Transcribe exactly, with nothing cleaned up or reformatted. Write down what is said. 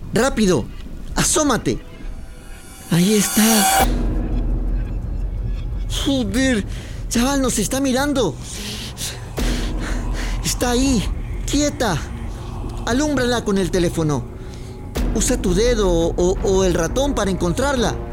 ¡Rápido! ¡Asómate! Ahí está. Joder, chaval, nos está mirando. Está ahí, quieta. Alúmbrala con el teléfono. Usa tu dedo o, o el ratón para encontrarla.